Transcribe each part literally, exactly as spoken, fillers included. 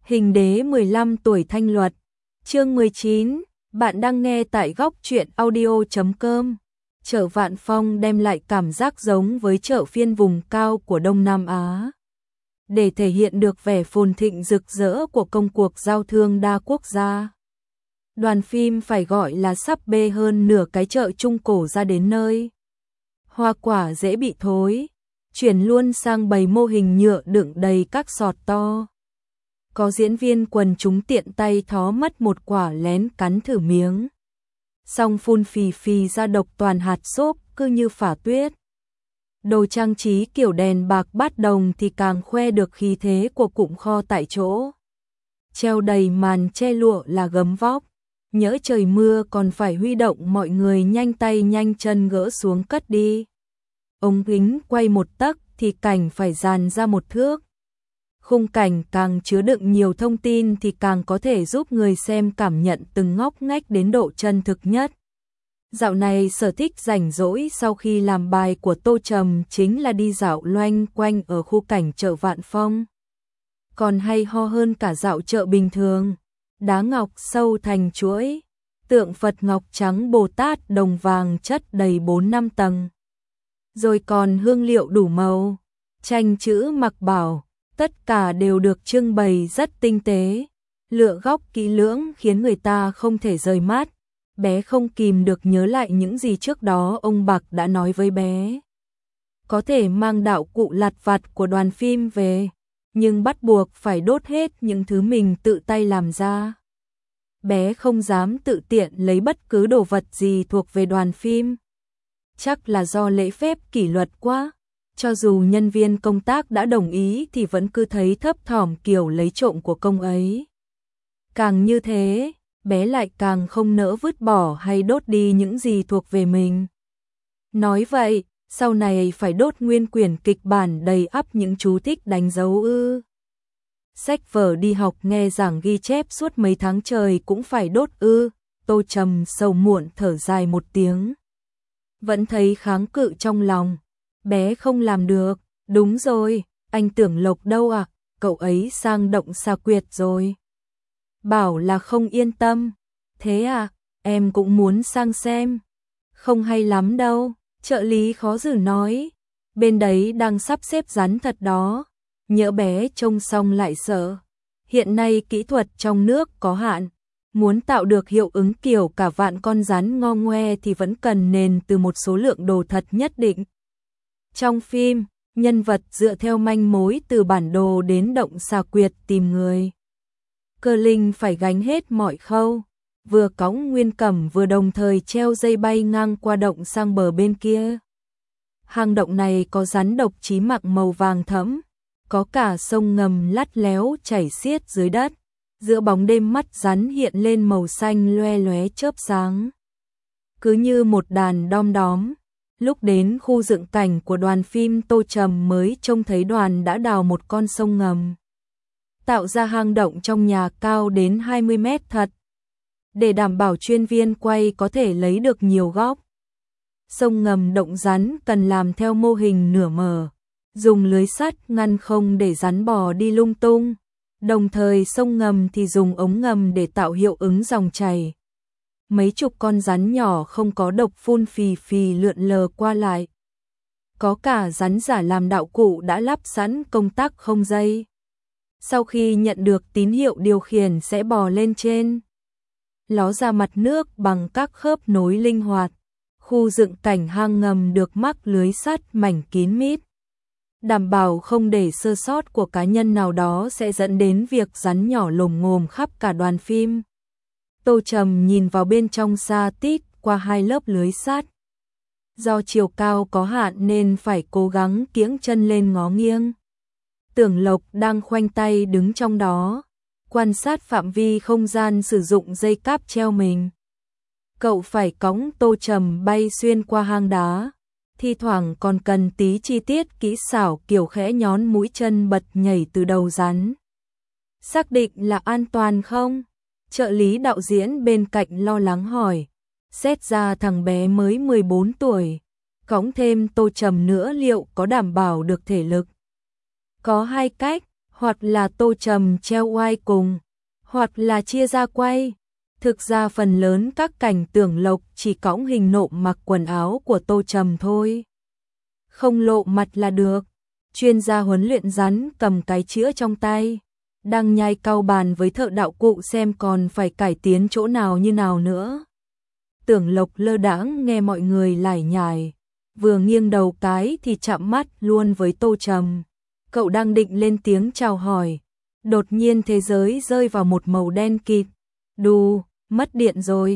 Hình đế mười lăm tuổi thanh luật. Chương mười chín, bạn đang nghe tại góc truyện audio chấm com. Chợ Vạn Phong đem lại cảm giác giống với chợ phiên vùng cao của Đông Nam Á. Để thể hiện được vẻ phồn thịnh rực rỡ của công cuộc giao thương đa quốc gia, đoàn phim phải gọi là sắp bê hơn nửa cái chợ Trung Cổ ra đến nơi. Hoa quả dễ bị thối, chuyển luôn sang bày mô hình nhựa đựng đầy các sọt to. Có diễn viên quần chúng tiện tay thó mất một quả lén cắn thử miếng, xong phun phì phì ra độc toàn hạt xốp cứ như phả tuyết. Đồ trang trí kiểu đèn bạc bát đồng thì càng khoe được khí thế của cụm kho tại chỗ. Treo đầy màn che lụa là gấm vóc, nhỡ trời mưa còn phải huy động mọi người nhanh tay nhanh chân gỡ xuống cất đi. Ống kính quay một tấc thì cảnh phải dàn ra một thước. Khung cảnh càng chứa đựng nhiều thông tin thì càng có thể giúp người xem cảm nhận từng ngóc ngách đến độ chân thực nhất. Dạo này sở thích rảnh rỗi sau khi làm bài của Tô Trầm chính là đi dạo loanh quanh ở khu cảnh chợ Vạn Phong. Còn hay ho hơn cả dạo chợ bình thường. Đá ngọc sâu thành chuỗi, tượng Phật ngọc trắng Bồ Tát đồng vàng chất đầy bốn năm tầng. Rồi còn hương liệu đủ màu, tranh chữ mặc bảo, tất cả đều được trưng bày rất tinh tế, lựa góc kỹ lưỡng khiến người ta không thể rời mắt. Bé không kìm được nhớ lại những gì trước đó ông Bạc đã nói với bé. Có thể mang đạo cụ lặt vặt của đoàn phim về, nhưng bắt buộc phải đốt hết những thứ mình tự tay làm ra. Bé không dám tự tiện lấy bất cứ đồ vật gì thuộc về đoàn phim. Chắc là do lễ phép kỷ luật quá, cho dù nhân viên công tác đã đồng ý thì vẫn cứ thấy thấp thỏm kiểu lấy trộm của công ấy. Càng như thế, bé lại càng không nỡ vứt bỏ hay đốt đi những gì thuộc về mình. Nói vậy, sau này phải đốt nguyên quyển kịch bản đầy ắp những chú thích đánh dấu ư? Sách vở đi học nghe giảng ghi chép suốt mấy tháng trời cũng phải đốt ư? Tô Trầm sầu muộn thở dài một tiếng. Vẫn thấy kháng cự trong lòng. Bé không làm được. Đúng rồi, anh Tưởng Lộc đâu à? Cậu ấy sang động Xà Quyệt rồi. Bảo là không yên tâm. Thế à, em cũng muốn sang xem. Không hay lắm đâu, trợ lý khó xử nói. Bên đấy đang sắp xếp rắn thật đó. Nhỡ bé trông xong lại sợ. Hiện nay kỹ thuật trong nước có hạn. Muốn tạo được hiệu ứng kiểu cả vạn con rắn ngo ngoe thì vẫn cần nền từ một số lượng đồ thật nhất định. Trong phim, nhân vật dựa theo manh mối từ bản đồ đến động Xà Quyệt tìm người. Cơ linh phải gánh hết mọi khâu, vừa cõng nguyên cẩm vừa đồng thời treo dây bay ngang qua động sang bờ bên kia. Hang động này có rắn độc chí mạng màu vàng thẫm, có cả sông ngầm lắt léo chảy xiết dưới đất, giữa bóng đêm mắt rắn hiện lên màu xanh loe loé chớp sáng. Cứ như một đàn đom đóm, lúc đến khu dựng cảnh của đoàn phim Tô Trầm mới trông thấy đoàn đã đào một con sông ngầm, tạo ra hang động trong nhà cao đến hai mươi mét thật, để đảm bảo chuyên viên quay có thể lấy được nhiều góc. Sông ngầm động rắn cần làm theo mô hình nửa mở, dùng lưới sắt ngăn không để rắn bò đi lung tung, đồng thời sông ngầm thì dùng ống ngầm để tạo hiệu ứng dòng chảy. Mấy chục con rắn nhỏ không có độc phun phì phì lượn lờ qua lại. Có cả rắn giả làm đạo cụ đã lắp sẵn công tắc không dây. Sau khi nhận được tín hiệu điều khiển sẽ bò lên trên, ló ra mặt nước bằng các khớp nối linh hoạt. Khu dựng cảnh hang ngầm được mắc lưới sắt mảnh kín mít, đảm bảo không để sơ sót của cá nhân nào đó sẽ dẫn đến việc rắn nhỏ lồm ngồm khắp cả đoàn phim. Tô Trầm nhìn vào bên trong xa tít qua hai lớp lưới sắt. Do chiều cao có hạn nên phải cố gắng kiễng chân lên ngó nghiêng. Tưởng Lộc đang khoanh tay đứng trong đó, quan sát phạm vi không gian sử dụng dây cáp treo mình. Cậu phải cõng Tô Trầm bay xuyên qua hang đá, thi thoảng còn cần tí chi tiết kỹ xảo kiểu khẽ nhón mũi chân bật nhảy từ đầu rắn. Xác định là an toàn không? Trợ lý đạo diễn bên cạnh lo lắng hỏi. Xét ra thằng bé mới mười bốn tuổi, cõng thêm Tô Trầm nữa liệu có đảm bảo được thể lực? Có hai cách, hoặc là Tô Trầm treo oai cùng, hoặc là chia ra quay. Thực ra phần lớn các cảnh Tưởng Lộc chỉ cõng hình nộm mặc quần áo của Tô Trầm thôi. Không lộ mặt là được. Chuyên gia huấn luyện rắn cầm cái chĩa trong tay, đang nhai cau bàn với thợ đạo cụ xem còn phải cải tiến chỗ nào như nào nữa. Tưởng Lộc lơ đãng nghe mọi người lải nhải, vừa nghiêng đầu cái thì chạm mắt luôn với Tô Trầm. Cậu đang định lên tiếng chào hỏi, đột nhiên thế giới rơi vào một màu đen kịt. Đù, mất điện rồi.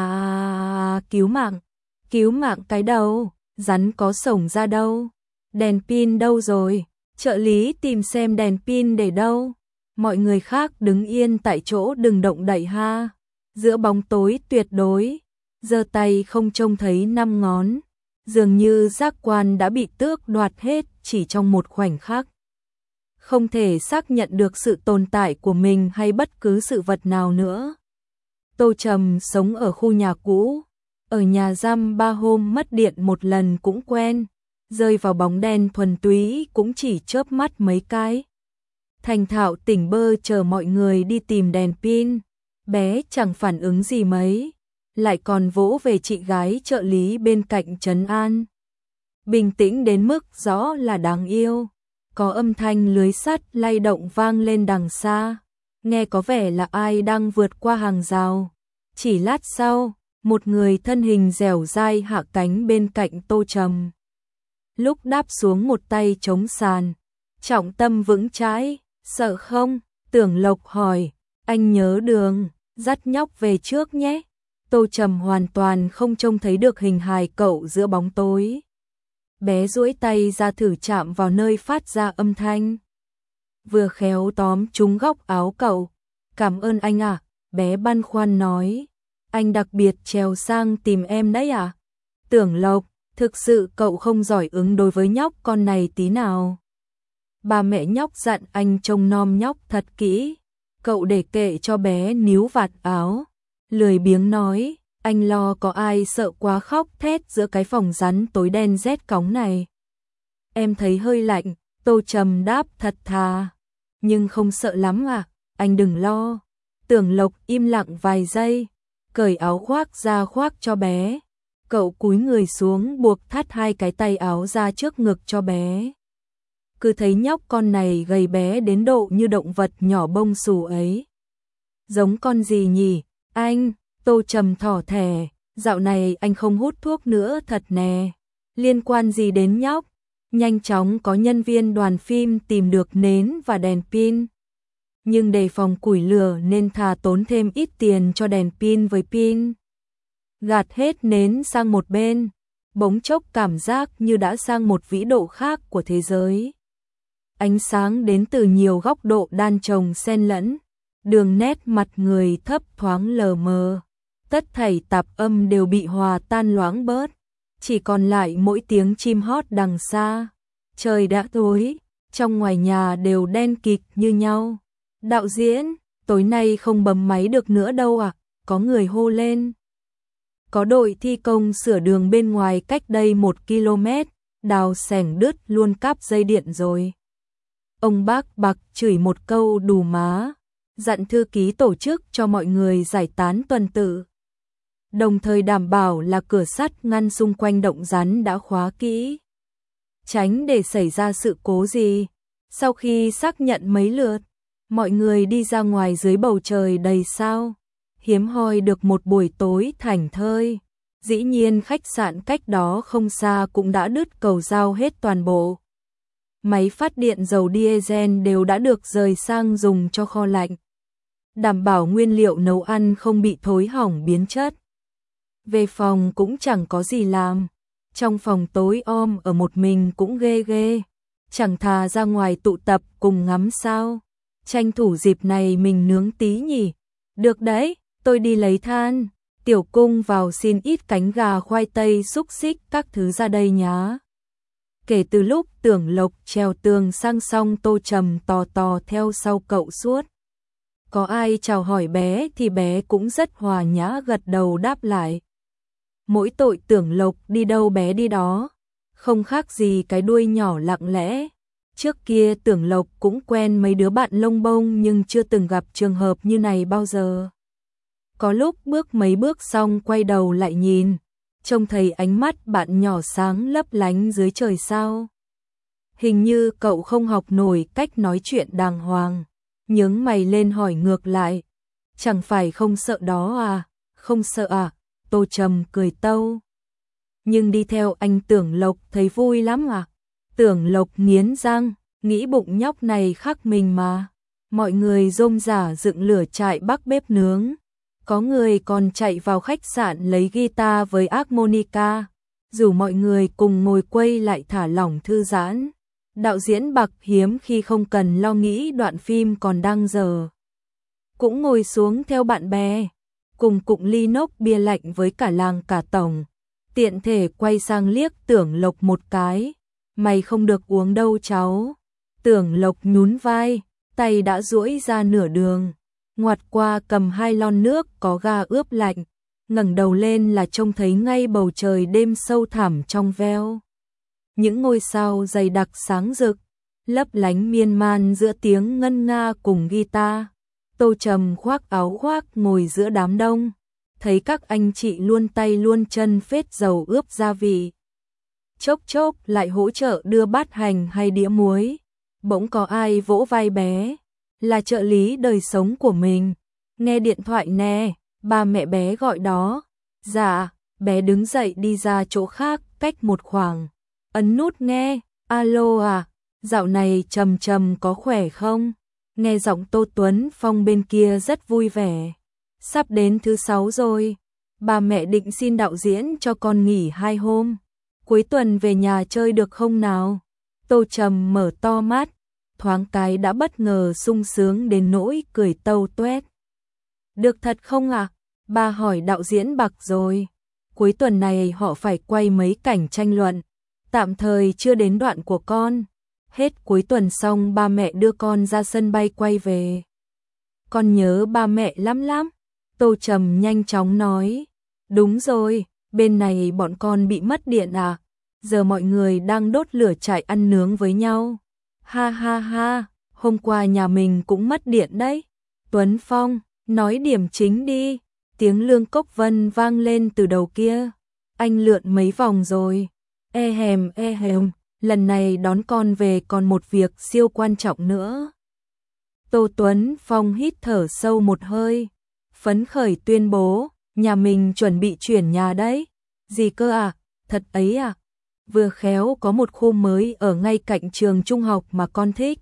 À, cứu mạng. Cứu mạng cái đầu, rắn có sổng ra đâu? Đèn pin đâu rồi? Trợ lý tìm xem đèn pin để đâu. Mọi người khác đứng yên tại chỗ đừng động đậy ha. Giữa bóng tối tuyệt đối, giơ tay không trông thấy năm ngón. Dường như giác quan đã bị tước đoạt hết chỉ trong một khoảnh khắc. Không thể xác nhận được sự tồn tại của mình hay bất cứ sự vật nào nữa. Tô Trầm sống ở khu nhà cũ, ở nhà giam ba hôm mất điện một lần cũng quen, rơi vào bóng đen thuần túy cũng chỉ chớp mắt mấy cái. Thành thạo tỉnh bơ chờ mọi người đi tìm đèn pin, bé chẳng phản ứng gì mấy, lại còn vỗ về chị gái trợ lý bên cạnh trấn an. Bình tĩnh đến mức rõ là đáng yêu. Có âm thanh lưới sắt lay động vang lên đằng xa, nghe có vẻ là ai đang vượt qua hàng rào. Chỉ lát sau, một người thân hình dẻo dai hạ cánh bên cạnh Tô Trầm. Lúc đáp xuống một tay chống sàn, trọng tâm vững chãi. Sợ không? Tưởng Lộc hỏi. Anh nhớ đường, dắt nhóc về trước nhé. Tô Trầm hoàn toàn không trông thấy được hình hài cậu giữa bóng tối. Bé duỗi tay ra thử chạm vào nơi phát ra âm thanh. Vừa khéo tóm trúng góc áo cậu. Cảm ơn anh ạ, à, bé băn khoăn nói. Anh đặc biệt trèo sang tìm em đấy à? Tưởng Lộc, thực sự cậu không giỏi ứng đối với nhóc con này tí nào. Bà mẹ nhóc dặn anh trông nom nhóc thật kỹ. Cậu để kệ cho bé níu vạt áo. Lười biếng nói, anh lo có ai sợ quá khóc thét giữa cái phòng rắn tối đen rét cóng này. Em thấy hơi lạnh, Tô Trầm đáp thật thà. Nhưng không sợ lắm à, anh đừng lo. Tưởng Lộc im lặng vài giây, cởi áo khoác ra khoác cho bé. Cậu cúi người xuống buộc thắt hai cái tay áo ra trước ngực cho bé. Cứ thấy nhóc con này gầy bé đến độ như động vật nhỏ bông xù ấy. Giống con gì nhỉ? Anh, Tô Trầm thỏ thẻ, dạo này anh không hút thuốc nữa thật nè. Liên quan gì đến nhóc? Nhanh chóng có nhân viên đoàn phim tìm được nến và đèn pin. Nhưng đề phòng củi lửa nên thà tốn thêm ít tiền cho đèn pin với pin. Gạt hết nến sang một bên, bỗng chốc cảm giác như đã sang một vĩ độ khác của thế giới. Ánh sáng đến từ nhiều góc độ đan chồng xen lẫn, đường nét mặt người thấp thoáng lờ mờ. Tất thảy tạp âm đều bị hòa tan loãng bớt, chỉ còn lại mỗi tiếng chim hót đằng xa. Trời đã tối, trong ngoài nhà đều đen kịt như nhau. Đạo diễn, tối nay không bấm máy được nữa đâu à? Có người hô lên. Có đội thi công sửa đường bên ngoài cách đây một ki lô mét, đào xẻng đứt luôn cáp dây điện rồi. Ông bác Bạc chửi một câu đù má, dặn thư ký tổ chức cho mọi người giải tán tuần tự. Đồng thời đảm bảo là cửa sắt ngăn xung quanh động rắn đã khóa kỹ. Tránh để xảy ra sự cố gì. Sau khi xác nhận mấy lượt, mọi người đi ra ngoài dưới bầu trời đầy sao. Hiếm hoi được một buổi tối thảnh thơi. Dĩ nhiên khách sạn cách đó không xa cũng đã đứt cầu giao hết toàn bộ. Máy phát điện dầu diesel đều đã được rời sang dùng cho kho lạnh. Đảm bảo nguyên liệu nấu ăn không bị thối hỏng biến chất. Về phòng cũng chẳng có gì làm. Trong phòng tối om ở một mình cũng ghê ghê. Chẳng thà ra ngoài tụ tập cùng ngắm sao. Tranh thủ dịp này mình nướng tí nhỉ. Được đấy, tôi đi lấy than. Tiểu Cung vào xin ít cánh gà khoai tây xúc xích các thứ ra đây nhá. Kể từ lúc Tưởng Lộc trèo tường sang song, Tô Trầm tò tò theo sau cậu suốt. Có ai chào hỏi bé thì bé cũng rất hòa nhã gật đầu đáp lại. Mỗi tội Tưởng Lộc đi đâu bé đi đó, không khác gì cái đuôi nhỏ lặng lẽ. Trước kia Tưởng Lộc cũng quen mấy đứa bạn lông bông nhưng chưa từng gặp trường hợp như này bao giờ. Có lúc bước mấy bước xong quay đầu lại nhìn, trông thấy ánh mắt bạn nhỏ sáng lấp lánh dưới trời sao. Hình như cậu không học nổi cách nói chuyện đàng hoàng, nhướng mày lên hỏi ngược lại. Chẳng phải không sợ đó à, không sợ à, Tô Trầm cười tâu. Nhưng đi theo anh Tưởng Lộc thấy vui lắm à. Tưởng Lộc nghiến răng, nghĩ bụng nhóc này khác mình mà. Mọi người rôm rả dựng lửa trại bắc bếp nướng. Có người còn chạy vào khách sạn lấy guitar với harmonica, rủ mọi người cùng ngồi quay lại thả lỏng thư giãn. Đạo diễn Bạc hiếm khi không cần lo nghĩ đoạn phim còn đang dở, cũng ngồi xuống theo bạn bè, cùng cụng ly nốc bia lạnh với cả làng cả tổng. Tiện thể quay sang liếc Tưởng Lộc một cái, mày không được uống đâu cháu. Tưởng Lộc nhún vai, tay đã duỗi ra nửa đường, ngoặt qua cầm hai lon nước có ga ướp lạnh, ngẩng đầu lên là trông thấy ngay bầu trời đêm sâu thẳm trong veo. Những ngôi sao dày đặc sáng rực, lấp lánh miên man giữa tiếng ngân nga cùng guitar. Tô Trầm khoác áo khoác ngồi giữa đám đông, thấy các anh chị luôn tay luôn chân phết dầu ướp gia vị. Chốc chốc lại hỗ trợ đưa bát hành hay đĩa muối. Bỗng có ai vỗ vai bé, là trợ lý đời sống của mình. Nghe điện thoại nè, ba mẹ bé gọi đó. Dạ, bé đứng dậy đi ra chỗ khác cách một khoảng. Ấn nút nghe, alo à, dạo này Trầm Trầm có khỏe không? Nghe giọng Tô Tuấn Phong bên kia rất vui vẻ. Sắp đến thứ sáu rồi, ba mẹ định xin đạo diễn cho con nghỉ hai hôm. Cuối tuần về nhà chơi được không nào? Tô Trầm mở to mắt, thoáng cái đã bất ngờ sung sướng đến nỗi cười tâu tuét. Được thật không ạ? À? Ba hỏi đạo diễn Bạc rồi. Cuối tuần này họ phải quay mấy cảnh tranh luận, tạm thời chưa đến đoạn của con. Hết cuối tuần xong ba mẹ đưa con ra sân bay quay về. Con nhớ ba mẹ lắm lắm. Tô Trầm nhanh chóng nói. Đúng rồi, bên này bọn con bị mất điện à? Giờ mọi người đang đốt lửa trại ăn nướng với nhau. Ha ha ha, hôm qua nhà mình cũng mất điện đấy. Tuấn Phong, nói điểm chính đi. Tiếng Lương Cốc Vân vang lên từ đầu kia. Anh lượn mấy vòng rồi. E hèm e hèm, lần này đón con về còn một việc siêu quan trọng nữa. Tô Tuấn Phong hít thở sâu một hơi, phấn khởi tuyên bố, nhà mình chuẩn bị chuyển nhà đấy. Gì cơ à, thật ấy à? Vừa khéo có một khu mới ở ngay cạnh trường trung học mà con thích.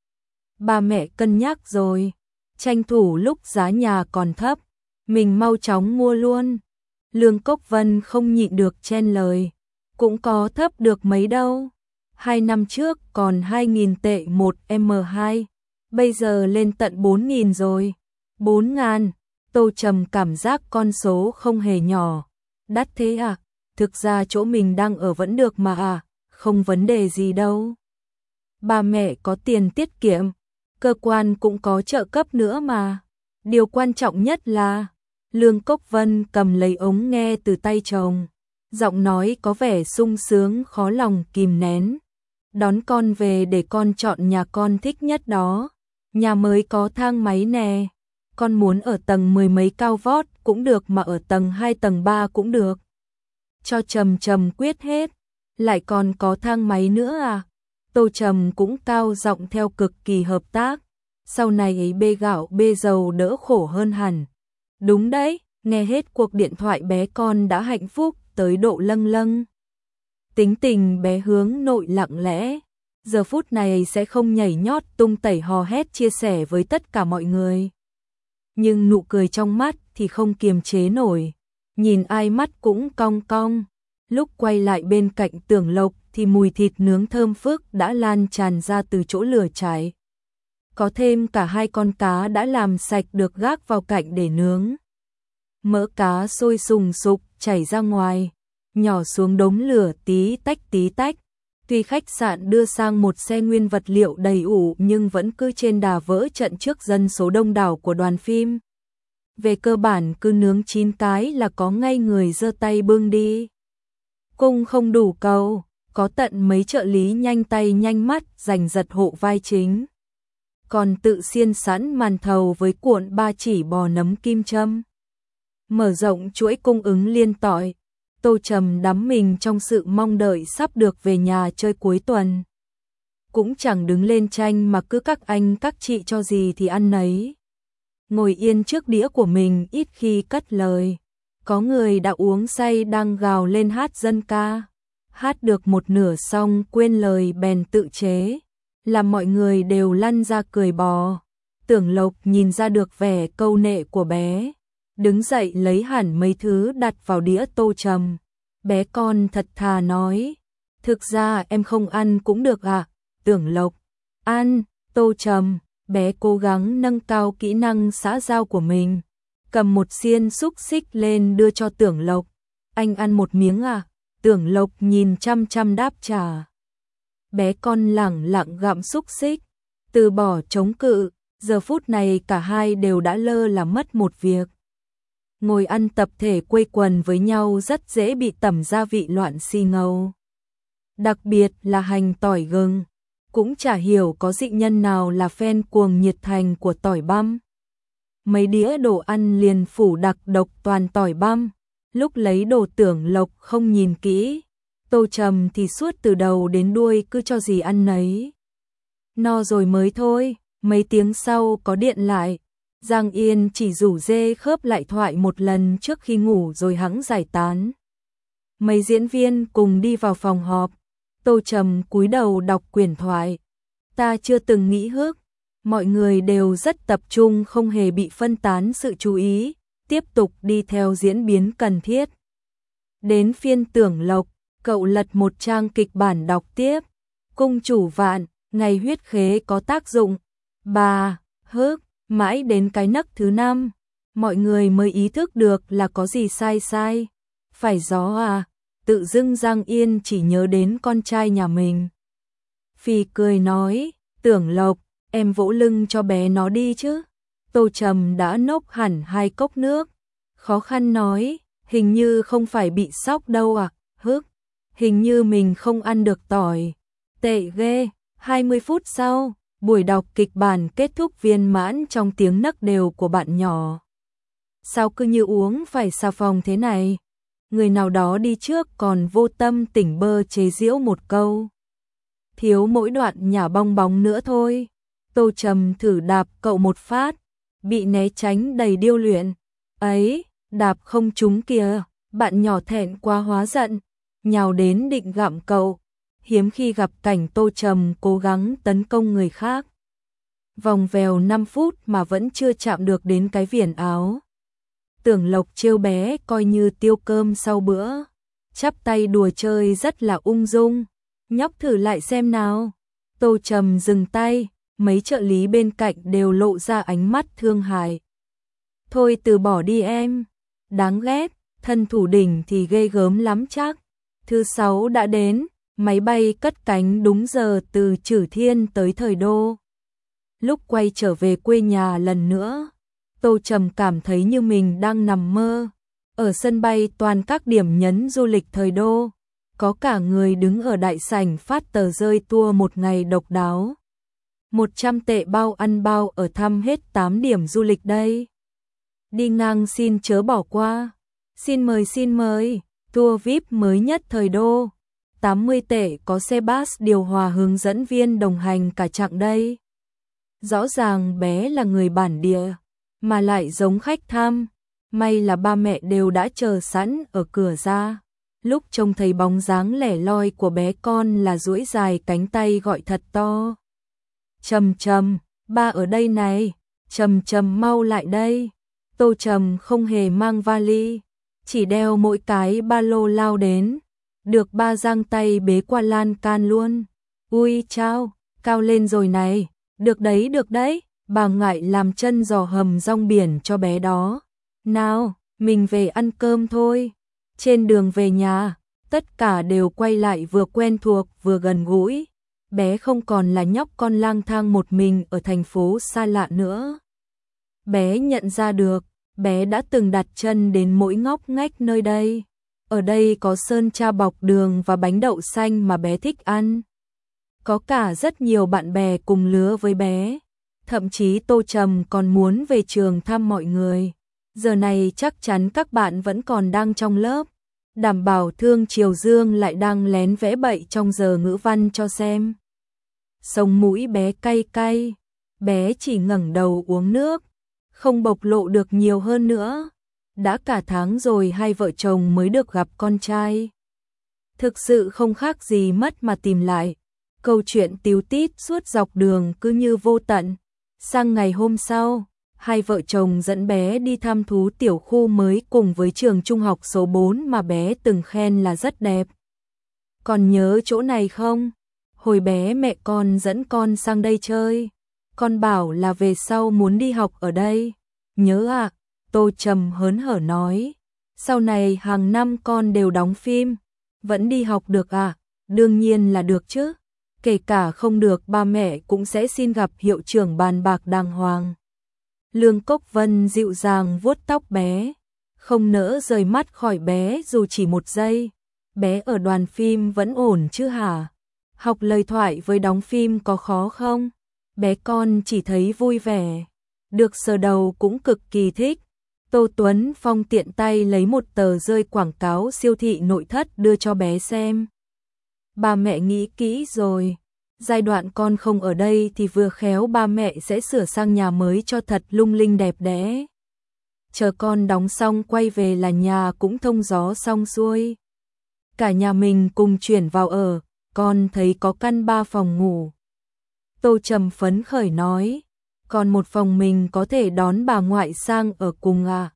Ba mẹ cân nhắc rồi, tranh thủ lúc giá nhà còn thấp, mình mau chóng mua luôn. Lương Cốc Vân không nhịn được chen lời, cũng có thấp được mấy đâu. Hai năm trước còn hai nghìn tệ một em hai, bây giờ lên tận bốn nghìn rồi. Bốn ngàn, Tô Trầm cảm giác con số không hề nhỏ. Đắt thế à? Thực ra chỗ mình đang ở vẫn được mà à, không vấn đề gì đâu. Ba mẹ có tiền tiết kiệm, cơ quan cũng có trợ cấp nữa mà. Điều quan trọng nhất là, Lương Cốc Vân cầm lấy ống nghe từ tay chồng, giọng nói có vẻ sung sướng khó lòng kìm nén. Đón con về để con chọn nhà con thích nhất đó. Nhà mới có thang máy nè. Con muốn ở tầng mười mấy cao vót cũng được mà ở tầng hai tầng ba cũng được. Cho Trầm Trầm quyết hết. Lại còn có thang máy nữa à? Tô Trầm cũng cao giọng theo cực kỳ hợp tác. Sau này ấy bê gạo bê dầu đỡ khổ hơn hẳn. Đúng đấy, nghe hết cuộc điện thoại bé con đã hạnh phúc tới độ lâng lâng. Tính tình bé hướng nội lặng lẽ, giờ phút này sẽ không nhảy nhót tung tẩy hò hét chia sẻ với tất cả mọi người. Nhưng nụ cười trong mắt thì không kiềm chế nổi, nhìn ai mắt cũng cong cong. Lúc quay lại bên cạnh Tưởng Lộc thì mùi thịt nướng thơm phức đã lan tràn ra từ chỗ lửa cháy. Có thêm cả hai con cá đã làm sạch được gác vào cạnh để nướng. Mỡ cá sôi sùng sục chảy ra ngoài, nhỏ xuống đống lửa tí tách tí tách. Tuy khách sạn đưa sang một xe nguyên vật liệu đầy ủ nhưng vẫn cứ trên đà vỡ trận trước dân số đông đảo của đoàn phim. Về cơ bản cứ nướng chín cái là có ngay người giơ tay bưng đi. Cung không đủ cầu, có tận mấy trợ lý nhanh tay nhanh mắt giành giật hộ vai chính. Còn tự xiên sẵn màn thầu với cuộn ba chỉ bò nấm kim châm. Mở rộng chuỗi cung ứng liên tỏi, Tô Trầm đắm mình trong sự mong đợi sắp được về nhà chơi cuối tuần. Cũng chẳng đứng lên tranh mà cứ các anh các chị cho gì thì ăn nấy. Ngồi yên trước đĩa của mình ít khi cất lời. Có người đã uống say đang gào lên hát dân ca. Hát được một nửa xong quên lời bèn tự chế, làm mọi người đều lăn ra cười bò. Tưởng Lộc nhìn ra được vẻ câu nệ của bé, đứng dậy lấy hẳn mấy thứ đặt vào đĩa Tô Trầm. Bé con thật thà nói, thực ra em không ăn cũng được ạ. À? Tưởng Lộc, ăn. Tô Trầm, bé cố gắng nâng cao kỹ năng xã giao của mình, cầm một xiên xúc xích lên đưa cho Tưởng Lộc. Anh ăn một miếng à? Tưởng Lộc nhìn chăm chăm đáp trả. Bé con lẳng lặng gặm xúc xích, từ bỏ chống cự. Giờ phút này cả hai đều đã lơ là mất một việc. Ngồi ăn tập thể quây quần với nhau rất dễ bị tẩm gia vị loạn xì ngầu. Đặc biệt là hành tỏi gừng. Cũng chả hiểu có dị nhân nào là fan cuồng nhiệt thành của tỏi băm. Mấy đĩa đồ ăn liền phủ đặc độc toàn tỏi băm. Lúc lấy đồ Tưởng Lộc không nhìn kỹ, Tô Trầm thì suốt từ đầu đến đuôi cứ cho gì ăn nấy. No rồi mới thôi. Mấy tiếng sau có điện lại, Giang Yên chỉ rủ dê khớp lại thoại một lần trước khi ngủ rồi hẵng giải tán. Mấy diễn viên cùng đi vào phòng họp, Tô Trầm cúi đầu đọc quyển thoại. Ta chưa từng nghĩ hức, mọi người đều rất tập trung không hề bị phân tán sự chú ý, tiếp tục đi theo diễn biến cần thiết. Đến phiên Tưởng Lộc, cậu lật một trang kịch bản đọc tiếp. Cung chủ vạn, ngày huyết khế có tác dụng. Bà, hức, mãi đến cái nấc thứ năm, mọi người mới ý thức được là có gì sai sai. Phải gió à, tự dưng Giang Yên chỉ nhớ đến con trai nhà mình. Phì cười nói, Tưởng Lộc, em vỗ lưng cho bé nó đi chứ. Tô Trầm đã nốc hẳn hai cốc nước, khó khăn nói, hình như không phải bị sốc đâu à, hức, hình như mình không ăn được tỏi. Tệ ghê. hai mươi phút sau, buổi đọc kịch bản kết thúc viên mãn trong tiếng nấc đều của bạn nhỏ. Sao cứ như uống phải xà phòng thế này? Người nào đó đi trước còn vô tâm tỉnh bơ chế giễu một câu. Thiếu mỗi đoạn nhả bong bóng nữa thôi. Tô Trầm thử đạp cậu một phát, bị né tránh đầy điêu luyện. Ấy, đạp không trúng kìa. Bạn nhỏ thẹn quá hóa giận, nhào đến định gặm cậu. Hiếm khi gặp cảnh Tô Trầm cố gắng tấn công người khác. Vòng vèo năm phút mà vẫn chưa chạm được đến cái viền áo. Tưởng Lộc trêu bé coi như tiêu cơm sau bữa. Chắp tay đùa chơi rất là ung dung. Nhóc thử lại xem nào. Tô Trầm dừng tay, mấy trợ lý bên cạnh đều lộ ra ánh mắt thương hại. Thôi từ bỏ đi em. Đáng ghét, thân thủ đỉnh thì ghê gớm lắm chắc. Thứ sáu đã đến. Máy bay cất cánh đúng giờ từ Trử Thiên tới Thời Đô. Lúc quay trở về quê nhà lần nữa, Tô Trầm cảm thấy như mình đang nằm mơ. Ở sân bay toàn các điểm nhấn du lịch Thời Đô, có cả người đứng ở đại sảnh phát tờ rơi tour một ngày độc đáo. một trăm tệ bao ăn bao ở thăm hết tám điểm du lịch đây. Đi ngang xin chớ bỏ qua. Xin mời xin mời, tour vi ai pi mới nhất Thời Đô. tám mươi tệ có xe bus điều hòa hướng dẫn viên đồng hành cả chặng đây. Rõ ràng bé là người bản địa, mà lại giống khách thăm. May là ba mẹ đều đã chờ sẵn ở cửa ra. Lúc trông thấy bóng dáng lẻ loi của bé con là duỗi dài cánh tay gọi thật to. Trầm Trầm, ba ở đây này, Trầm Trầm mau lại đây. Tô Trầm không hề mang vali, chỉ đeo mỗi cái ba lô lao đến. Được ba giang tay bế qua lan can luôn. Ui chao, cao lên rồi này. Được đấy được đấy, bà ngại làm chân giò hầm rong biển cho bé đó. Nào, mình về ăn cơm thôi. Trên đường về nhà, tất cả đều quay lại vừa quen thuộc vừa gần gũi. Bé không còn là nhóc con lang thang một mình ở thành phố xa lạ nữa. Bé nhận ra được, bé đã từng đặt chân đến mỗi ngóc ngách nơi đây. Ở đây có sơn tra bọc đường và bánh đậu xanh mà bé thích ăn. Có cả rất nhiều bạn bè cùng lứa với bé. Thậm chí Tô Trầm còn muốn về trường thăm mọi người. Giờ này chắc chắn các bạn vẫn còn đang trong lớp. Đảm bảo Thương Triều Dương lại đang lén vẽ bậy trong giờ ngữ văn cho xem. Sống mũi bé cay cay. Bé chỉ ngẩng đầu uống nước. Không bộc lộ được nhiều hơn nữa. Đã cả tháng rồi hai vợ chồng mới được gặp con trai. Thực sự không khác gì mất mà tìm lại. Câu chuyện tíu tít suốt dọc đường cứ như vô tận. Sang ngày hôm sau, hai vợ chồng dẫn bé đi thăm thú tiểu khu mới cùng với trường trung học số bốn mà bé từng khen là rất đẹp. Còn nhớ chỗ này không? Hồi bé mẹ con dẫn con sang đây chơi. Con bảo là về sau muốn đi học ở đây. Nhớ à? Tô Trầm hớn hở nói. Sau này hàng năm con đều đóng phim. Vẫn đi học được à? Đương nhiên là được chứ. Kể cả không được ba mẹ cũng sẽ xin gặp hiệu trưởng bàn bạc đàng hoàng. Lương Cốc Vân dịu dàng vuốt tóc bé. Không nỡ rời mắt khỏi bé dù chỉ một giây. Bé ở đoàn phim vẫn ổn chứ hả? Học lời thoại với đóng phim có khó không? Bé con chỉ thấy vui vẻ. Được sờ đầu cũng cực kỳ thích. Tô Tuấn Phong tiện tay lấy một tờ rơi quảng cáo siêu thị nội thất đưa cho bé xem. Ba mẹ nghĩ kỹ rồi. Giai đoạn con không ở đây thì vừa khéo ba mẹ sẽ sửa sang nhà mới cho thật lung linh đẹp đẽ. Chờ con đóng xong quay về là nhà cũng thông gió xong xuôi. Cả nhà mình cùng chuyển vào ở, con thấy có căn ba phòng ngủ. Tô Trầm phấn khởi nói, còn một phòng mình có thể đón bà ngoại sang ở cùng à.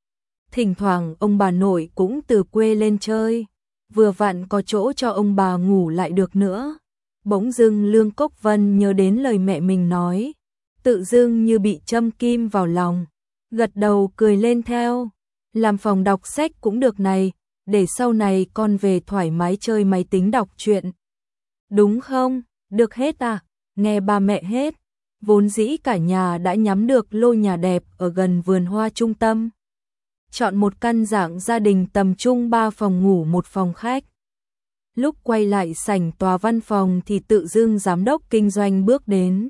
Thỉnh thoảng ông bà nội cũng từ quê lên chơi, vừa vặn có chỗ cho ông bà ngủ lại được nữa. Bỗng dưng Lương Cốc Vân nhớ đến lời mẹ mình nói, tự dưng như bị châm kim vào lòng, gật đầu cười lên theo. Làm phòng đọc sách cũng được này, để sau này con về thoải mái chơi máy tính đọc truyện. Đúng không? Được hết à? Nghe ba mẹ hết. Vốn dĩ cả nhà đã nhắm được lô nhà đẹp ở gần vườn hoa trung tâm. Chọn một căn dạng gia đình tầm trung ba phòng ngủ một phòng khách. Lúc quay lại sảnh tòa văn phòng thì tự dưng giám đốc kinh doanh bước đến.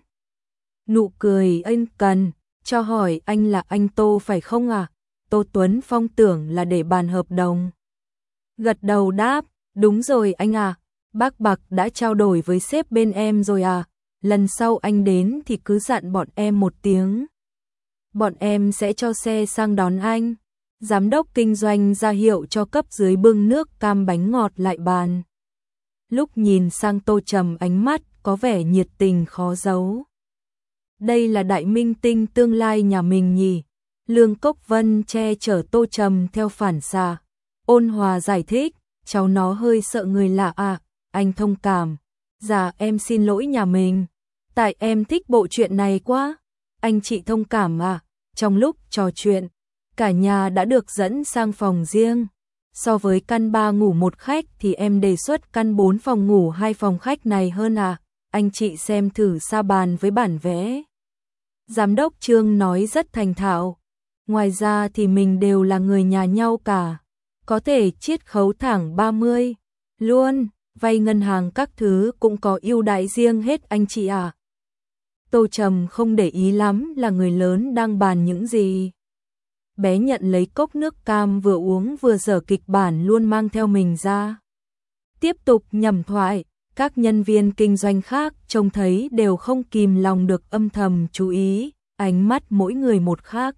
Nụ cười ân cần, cho hỏi anh là anh Tô phải không à? Tô Tuấn Phong tưởng là để bàn hợp đồng. Gật đầu đáp, đúng rồi anh à, bác Bạc đã trao đổi với sếp bên em rồi à, lần sau anh đến thì cứ dặn bọn em một tiếng. Bọn em sẽ cho xe sang đón anh. Giám đốc kinh doanh ra hiệu cho cấp dưới bưng nước cam bánh ngọt lại bàn. Lúc nhìn sang Tô Trầm ánh mắt có vẻ nhiệt tình khó giấu. Đây là đại minh tinh tương lai nhà mình nhỉ? Lương Cốc Vân che chở Tô Trầm theo phản xạ. Ôn hòa giải thích, cháu nó hơi sợ người lạ à, anh thông cảm. Dạ em xin lỗi nhà mình. Tại em thích bộ truyện này quá. Anh chị thông cảm à. Trong lúc trò chuyện, cả nhà đã được dẫn sang phòng riêng. So với căn ba ngủ một khách thì em đề xuất căn bốn phòng ngủ hai phòng khách này hơn à. Anh chị xem thử sa bàn với bản vẽ. Giám đốc Trương nói rất thành thạo. Ngoài ra thì mình đều là người nhà nhau cả. Có thể chiết khấu thẳng ba mươi. Luôn, vay ngân hàng các thứ cũng có ưu đãi riêng hết anh chị à. Tô Trầm không để ý lắm là người lớn đang bàn những gì. Bé nhận lấy cốc nước cam vừa uống vừa dở kịch bản luôn mang theo mình ra. Tiếp tục nhẩm thoại, các nhân viên kinh doanh khác trông thấy đều không kìm lòng được âm thầm chú ý, ánh mắt mỗi người một khác.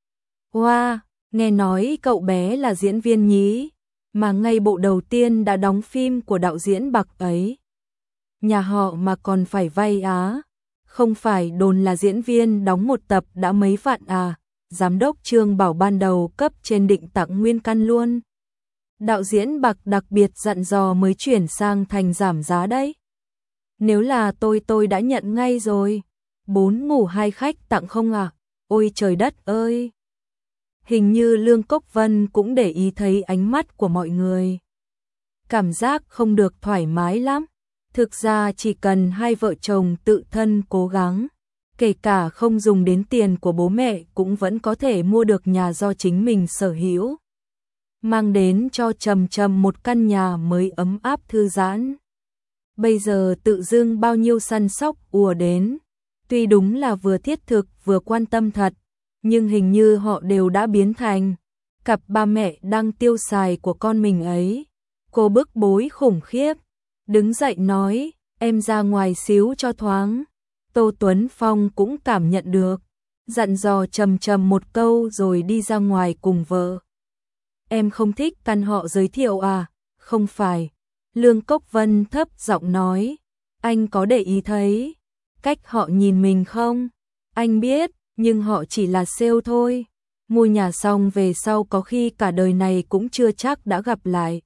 Wow, nghe nói cậu bé là diễn viên nhí, mà ngay bộ đầu tiên đã đóng phim của đạo diễn Bạc ấy. Nhà họ mà còn phải vay á, không phải đồn là diễn viên đóng một tập đã mấy vạn à. Giám đốc Trương bảo ban đầu cấp trên định tặng nguyên căn luôn. Đạo diễn Bạc đặc biệt dặn dò mới chuyển sang thành giảm giá đấy. Nếu là tôi tôi đã nhận ngay rồi. Bốn ngủ hai khách tặng không à? Ôi trời đất ơi! Hình như Lương Cốc Vân cũng để ý thấy ánh mắt của mọi người. Cảm giác không được thoải mái lắm. Thực ra chỉ cần hai vợ chồng tự thân cố gắng, kể cả không dùng đến tiền của bố mẹ cũng vẫn có thể mua được nhà do chính mình sở hữu. mang đến cho Trầm Trầm một căn nhà mới ấm áp thư giãn. Bây giờ tự dưng bao nhiêu săn sóc ùa đến, tuy đúng là vừa thiết thực vừa quan tâm thật, nhưng hình như họ đều đã biến thành cặp ba mẹ đang tiêu xài của con mình ấy. Cô bức bối khủng khiếp, đứng dậy nói, em ra ngoài xíu cho thoáng. Tô Tuấn Phong cũng cảm nhận được, dặn dò Trầm Trầm một câu rồi đi ra ngoài cùng vợ. Em không thích căn họ giới thiệu à? Không phải. Lương Cốc Vân thấp giọng nói, anh có để ý thấy cách họ nhìn mình không? Anh biết, nhưng họ chỉ là sale thôi. Mua nhà xong về sau có khi cả đời này cũng chưa chắc đã gặp lại.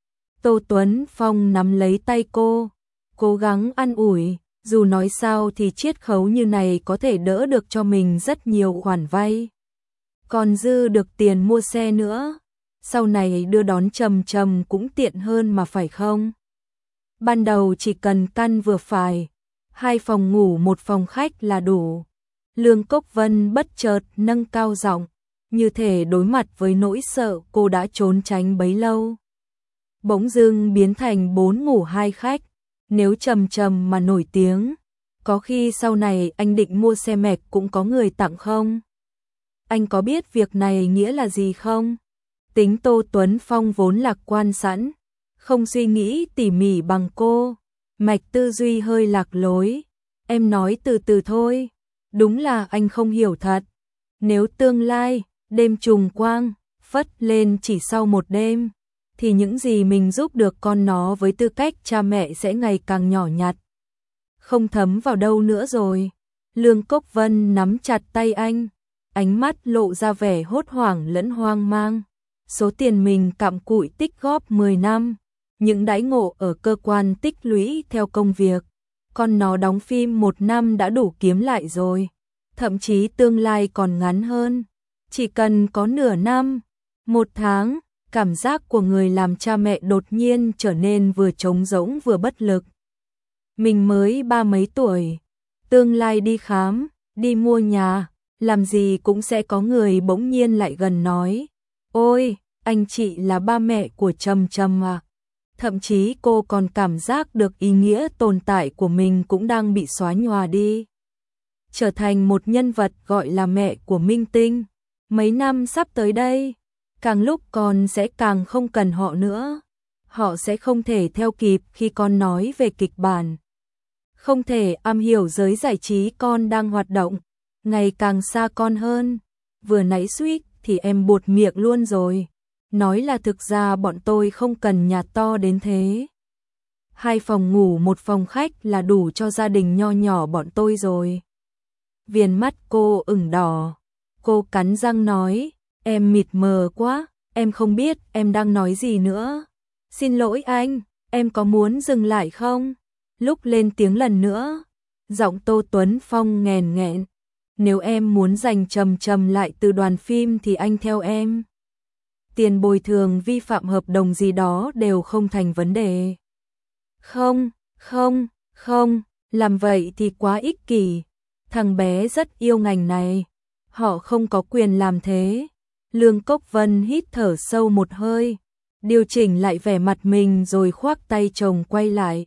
Tô Tuấn Phong nắm lấy tay cô, cố gắng an ủi, dù nói sao thì chiết khấu như này có thể đỡ được cho mình rất nhiều khoản vay. Còn dư được tiền mua xe nữa, sau này đưa đón Trầm Trầm cũng tiện hơn mà phải không? Ban đầu chỉ cần căn vừa phải, hai phòng ngủ một phòng khách là đủ. Lương Cốc Vân bất chợt nâng cao giọng, như thể đối mặt với nỗi sợ cô đã trốn tránh bấy lâu. Bỗng dưng biến thành bốn ngủ hai khách, nếu Trầm Trầm mà nổi tiếng, có khi sau này anh định mua xe mẹc cũng có người tặng không? Anh có biết việc này nghĩa là gì không? Tính Tô Tuấn Phong vốn lạc quan sẵn, không suy nghĩ tỉ mỉ bằng cô, mạch tư duy hơi lạc lối. Em nói từ từ thôi, đúng là anh không hiểu thật. Nếu tương lai, đêm trùng quang, phất lên chỉ sau một đêm, thì những gì mình giúp được con nó với tư cách cha mẹ sẽ ngày càng nhỏ nhặt, không thấm vào đâu nữa rồi. Lương Cốc Vân nắm chặt tay anh, ánh mắt lộ ra vẻ hốt hoảng lẫn hoang mang. Số tiền mình cặm cụi tích góp mười năm, những đãi ngộ ở cơ quan tích lũy theo công việc, con nó đóng phim một năm đã đủ kiếm lại rồi, thậm chí tương lai còn ngắn hơn, chỉ cần có nửa năm, một tháng, cảm giác của người làm cha mẹ đột nhiên trở nên vừa trống rỗng vừa bất lực. Mình mới ba mấy tuổi, tương lai đi khám, đi mua nhà, làm gì cũng sẽ có người bỗng nhiên lại gần nói, ôi, anh chị là ba mẹ của Trầm Trầm à? Thậm chí cô còn cảm giác được ý nghĩa tồn tại của mình cũng đang bị xóa nhòa đi. Trở thành một nhân vật gọi là mẹ của minh tinh, mấy năm sắp tới đây, càng lúc con sẽ càng không cần họ nữa. Họ sẽ không thể theo kịp khi con nói về kịch bản, không thể am hiểu giới giải trí con đang hoạt động, ngày càng xa con hơn. Vừa nãy suýt thì em buột miệng luôn rồi, nói là thực ra bọn tôi không cần nhà to đến thế. Hai phòng ngủ một phòng khách là đủ cho gia đình nho nhỏ bọn tôi rồi. Viền mắt cô ửng đỏ, cô cắn răng nói, em mịt mờ quá, em không biết em đang nói gì nữa. Xin lỗi anh, em có muốn dừng lại không? Lúc lên tiếng lần nữa, giọng Tô Tuấn Phong nghèn nghẹn, nếu em muốn giành Trầm Trầm lại từ đoàn phim thì anh theo em. Tiền bồi thường vi phạm hợp đồng gì đó đều không thành vấn đề. Không, không, không, làm vậy thì quá ích kỷ. Thằng bé rất yêu ngành này, họ không có quyền làm thế. Lương Cốc Vân hít thở sâu một hơi, điều chỉnh lại vẻ mặt mình rồi khoác tay chồng quay lại.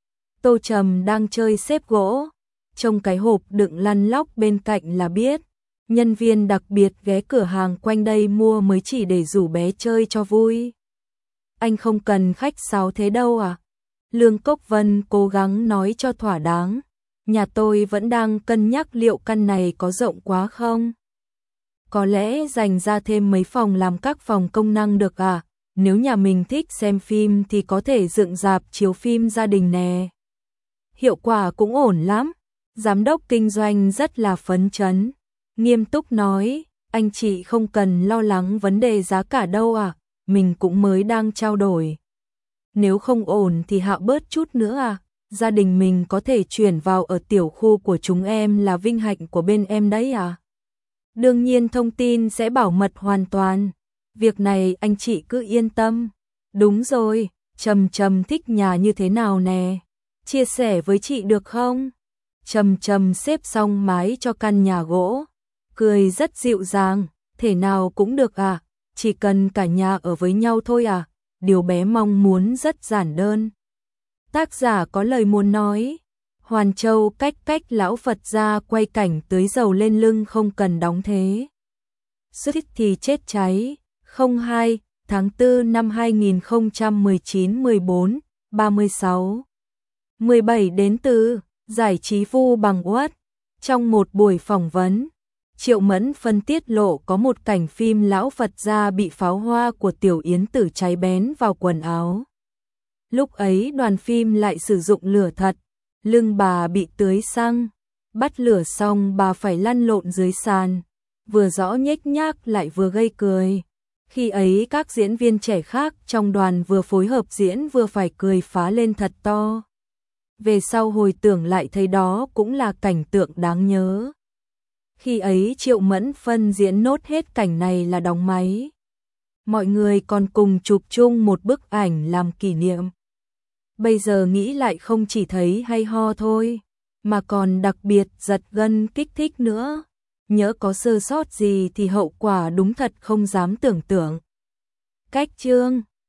Tô Trầm đang chơi xếp gỗ, trong cái hộp đựng lăn lóc bên cạnh là biết. Nhân viên đặc biệt ghé cửa hàng quanh đây mua mới chỉ để rủ bé chơi cho vui. Anh không cần khách sáo thế đâu à? Lương Cốc Vân cố gắng nói cho thỏa đáng. Nhà tôi vẫn đang cân nhắc liệu căn này có rộng quá không? Có lẽ dành ra thêm mấy phòng làm các phòng công năng được à? Nếu nhà mình thích xem phim thì có thể dựng rạp chiếu phim gia đình nè. Hiệu quả cũng ổn lắm. Giám đốc kinh doanh rất là phấn chấn, nghiêm túc nói, anh chị không cần lo lắng vấn đề giá cả đâu à, mình cũng mới đang trao đổi. Nếu không ổn thì hạ bớt chút nữa à, gia đình mình có thể chuyển vào ở tiểu khu của chúng em là vinh hạnh của bên em đấy à. Đương nhiên thông tin sẽ bảo mật hoàn toàn, việc này anh chị cứ yên tâm. Đúng rồi, Trầm Trầm thích nhà như thế nào nè, chia sẻ với chị được không? Trầm Trầm xếp xong mái cho căn nhà gỗ, cười rất dịu dàng, thể nào cũng được à, chỉ cần cả nhà ở với nhau thôi à, điều bé mong muốn rất giản đơn. Tác giả có lời muốn nói, Hoàn Châu cách cách lão Phật gia quay cảnh tưới dầu lên lưng không cần đóng thế. Sức thì chết cháy, không hai, tháng tư năm hai nghìn không trăm mười chín mười bốn, ba mươi sáu. mười bảy đến từ Giải trí Vu Bằng Uất. Trong một buổi phỏng vấn, Triệu Mẫn Phân tiết lộ có một cảnh phim lão Phật gia bị pháo hoa của Tiểu Yến Tử cháy bén vào quần áo. Lúc ấy đoàn phim lại sử dụng lửa thật, lưng bà bị tưới xăng, bắt lửa xong bà phải lăn lộn dưới sàn, vừa rõ nhếch nhác lại vừa gây cười. Khi ấy các diễn viên trẻ khác trong đoàn vừa phối hợp diễn vừa phải cười phá lên thật to. Về sau hồi tưởng lại thấy đó cũng là cảnh tượng đáng nhớ. Khi ấy Triệu Mẫn Phân diễn nốt hết cảnh này là đóng máy. Mọi người còn cùng chụp chung một bức ảnh làm kỷ niệm. Bây giờ nghĩ lại không chỉ thấy hay ho thôi, mà còn đặc biệt giật gân kích thích nữa. Nhỡ có sơ sót gì thì hậu quả đúng thật không dám tưởng tượng. Cách chương